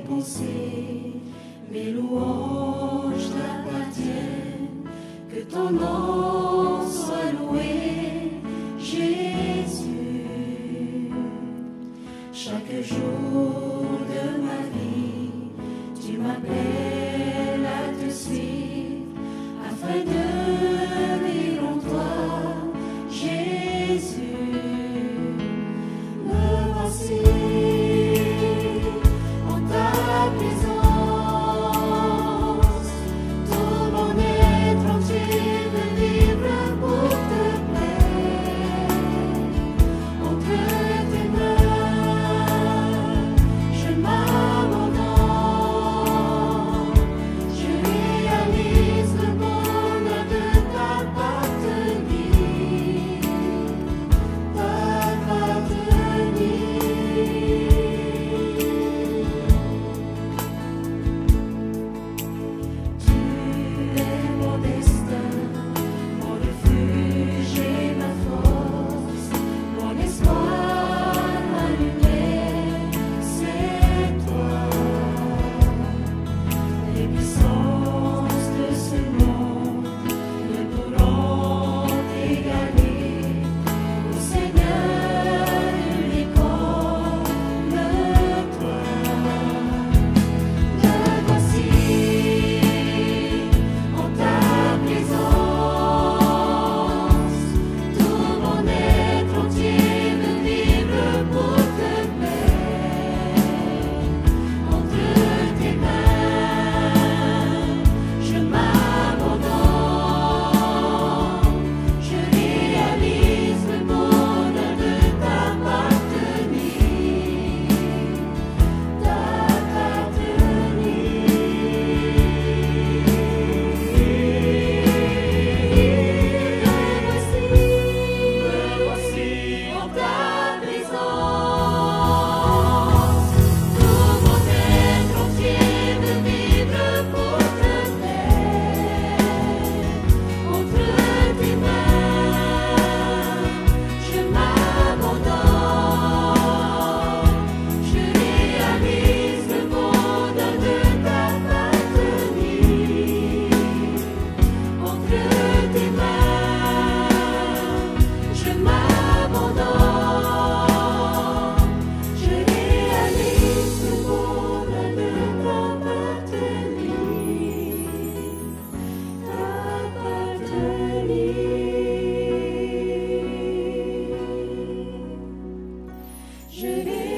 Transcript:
pensées, mes louanges t'appartiennent, que ton nom soit loué, Jésus. Chaque jour de ma vie, tu m'appelles à te suivre, afin de vivre en toi, Jésus. Me voici en ta présence, tout mon être entier veut vivre pour te plaire. Entre tes mains, je m'abandonne, je réalise le bonheur de t'appartenir. Je